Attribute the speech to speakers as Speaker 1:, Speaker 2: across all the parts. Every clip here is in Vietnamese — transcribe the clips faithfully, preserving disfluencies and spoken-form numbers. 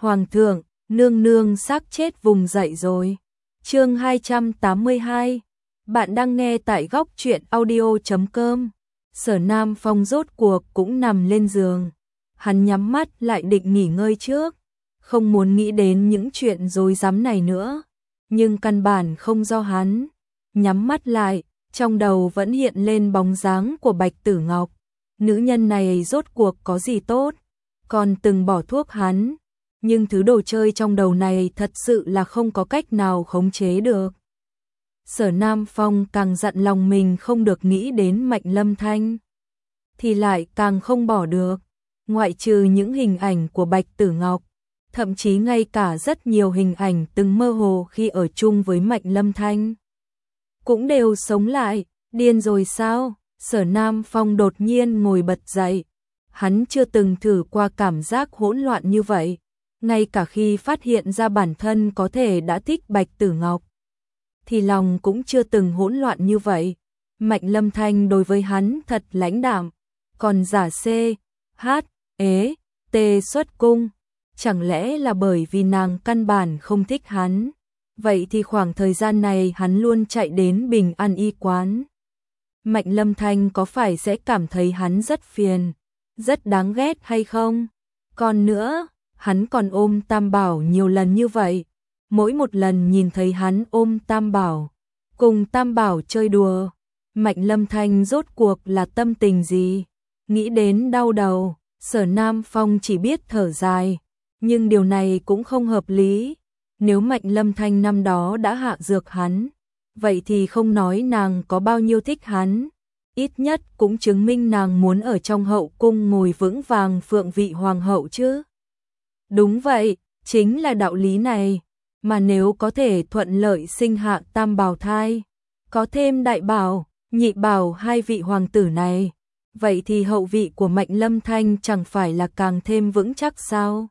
Speaker 1: Hoàng thượng, nương nương xác chết vùng dậy rồi. Chương hai trăm tám mươi hai. Bạn đang nghe tại góc truyện audio chấm com. Sở Nam Phong rốt cuộc cũng nằm lên giường. Hắn nhắm mắt lại định nghỉ ngơi trước, không muốn nghĩ đến những chuyện rối rắm này nữa, nhưng căn bản không do hắn. Nhắm mắt lại, trong đầu vẫn hiện lên bóng dáng của Bạch Tử Ngọc. Nữ nhân này rốt cuộc có gì tốt, còn từng bỏ thuốc hắn, nhưng thứ đồ chơi trong đầu này thật sự là không có cách nào khống chế được. Sở Nam Phong càng dặn lòng mình không được nghĩ đến Mạnh Lâm Thanh, thì lại càng không bỏ được. Ngoại trừ những hình ảnh của Bạch Tử Ngọc, thậm chí ngay cả rất nhiều hình ảnh từng mơ hồ khi ở chung với Mạnh Lâm Thanh cũng đều sống lại. Điên rồi sao? Sở Nam Phong đột nhiên ngồi bật dậy. Hắn chưa từng thử qua cảm giác hỗn loạn như vậy, ngay cả khi phát hiện ra bản thân có thể đã thích Bạch Tử Ngọc, thì lòng cũng chưa từng hỗn loạn như vậy. Mạnh Lâm Thanh đối với hắn thật lãnh đạm, còn giả C, H, ế, T xuất cung, chẳng lẽ là bởi vì nàng căn bản không thích hắn? Vậy thì khoảng thời gian này hắn luôn chạy đến Bình An y quán, Mạnh Lâm Thanh có phải sẽ cảm thấy hắn rất phiền, rất đáng ghét hay không? Còn nữa, hắn còn ôm Tam Bảo nhiều lần như vậy, mỗi một lần nhìn thấy hắn ôm Tam Bảo, cùng Tam Bảo chơi đùa, Mạnh Lâm Thanh rốt cuộc là tâm tình gì? Nghĩ đến đau đầu, Sở Nam Phong chỉ biết thở dài, nhưng điều này cũng không hợp lý. Nếu Mạnh Lâm Thanh năm đó đã hạ dược hắn, vậy thì không nói nàng có bao nhiêu thích hắn, ít nhất cũng chứng minh nàng muốn ở trong hậu cung ngồi vững vàng phượng vị hoàng hậu chứ. Đúng vậy, chính là đạo lý này. Mà nếu có thể thuận lợi sinh hạ Tam Bảo thai, có thêm Đại Bảo, Nhị Bảo hai vị hoàng tử này, vậy thì hậu vị của Mạnh Lâm Thanh chẳng phải là càng thêm vững chắc sao?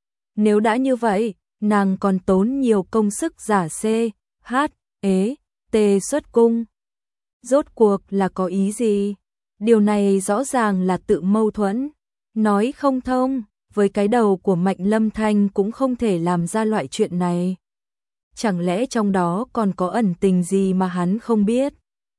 Speaker 1: Nếu đã như vậy, nàng còn tốn nhiều công sức giả C, H, ế, T xuất cung. Rốt cuộc là có ý gì? Điều này rõ ràng là tự mâu thuẫn, nói không thông. Với cái đầu của Mạnh Lâm Thanh cũng không thể làm ra loại chuyện này. Chẳng lẽ trong đó còn có ẩn tình gì mà hắn không biết?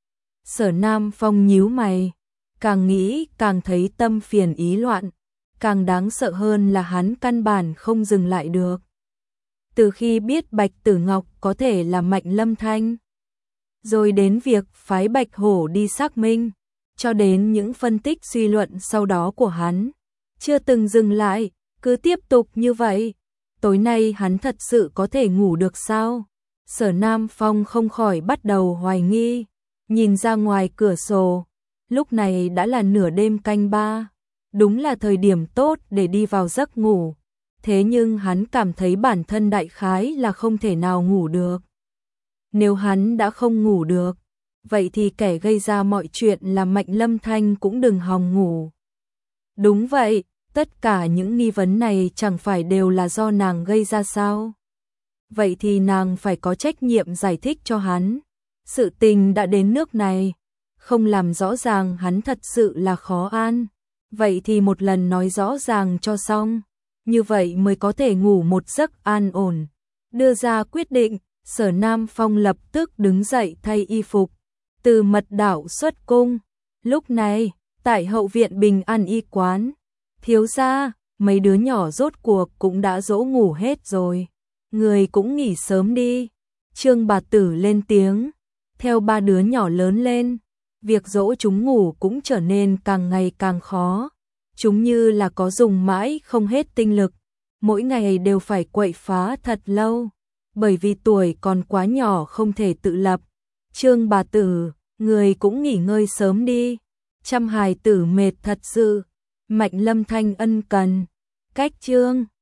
Speaker 1: Sở Nam Phong nhíu mày, càng nghĩ càng thấy tâm phiền ý loạn, càng đáng sợ hơn là hắn căn bản không dừng lại được. Từ khi biết Bạch Tử Ngọc có thể là Mạnh Lâm Thanh, rồi đến việc phái Bạch Hổ đi xác minh, cho đến những phân tích suy luận sau đó của hắn, chưa từng dừng lại, cứ tiếp tục như vậy. Tối nay hắn thật sự có thể ngủ được sao? Sở Nam Phong không khỏi bắt đầu hoài nghi, nhìn ra ngoài cửa sổ, lúc này đã là nửa đêm canh ba, đúng là thời điểm tốt để đi vào giấc ngủ. Thế nhưng hắn cảm thấy bản thân đại khái là không thể nào ngủ được. Nếu hắn đã không ngủ được, vậy thì kẻ gây ra mọi chuyện là Mạnh Lâm Thanh cũng đừng hòng ngủ. Đúng vậy, tất cả những nghi vấn này chẳng phải đều là do nàng gây ra sao? Vậy thì nàng phải có trách nhiệm giải thích cho hắn. Sự tình đã đến nước này, không làm rõ ràng hắn thật sự là khó an. Vậy thì một lần nói rõ ràng cho xong, như vậy mới có thể ngủ một giấc an ổn. Đưa ra quyết định, Sở Nam Phong lập tức đứng dậy thay y phục, từ mật đảo xuất cung. Lúc này, tại hậu viện Bình An y quán, thiếu gia, mấy đứa nhỏ rốt cuộc cũng đã dỗ ngủ hết rồi, người cũng nghỉ sớm đi. Trương bà tử lên tiếng. Theo ba đứa nhỏ lớn lên, việc dỗ chúng ngủ cũng trở nên càng ngày càng khó. Chúng như là có dùng mãi không hết tinh lực, mỗi ngày đều phải quậy phá thật lâu, bởi vì tuổi còn quá nhỏ không thể tự lập. Trương bà tử, người cũng nghỉ ngơi sớm đi, chăm hài tử mệt thật sự. Mạnh Lâm Thanh ân cần. Cách Trương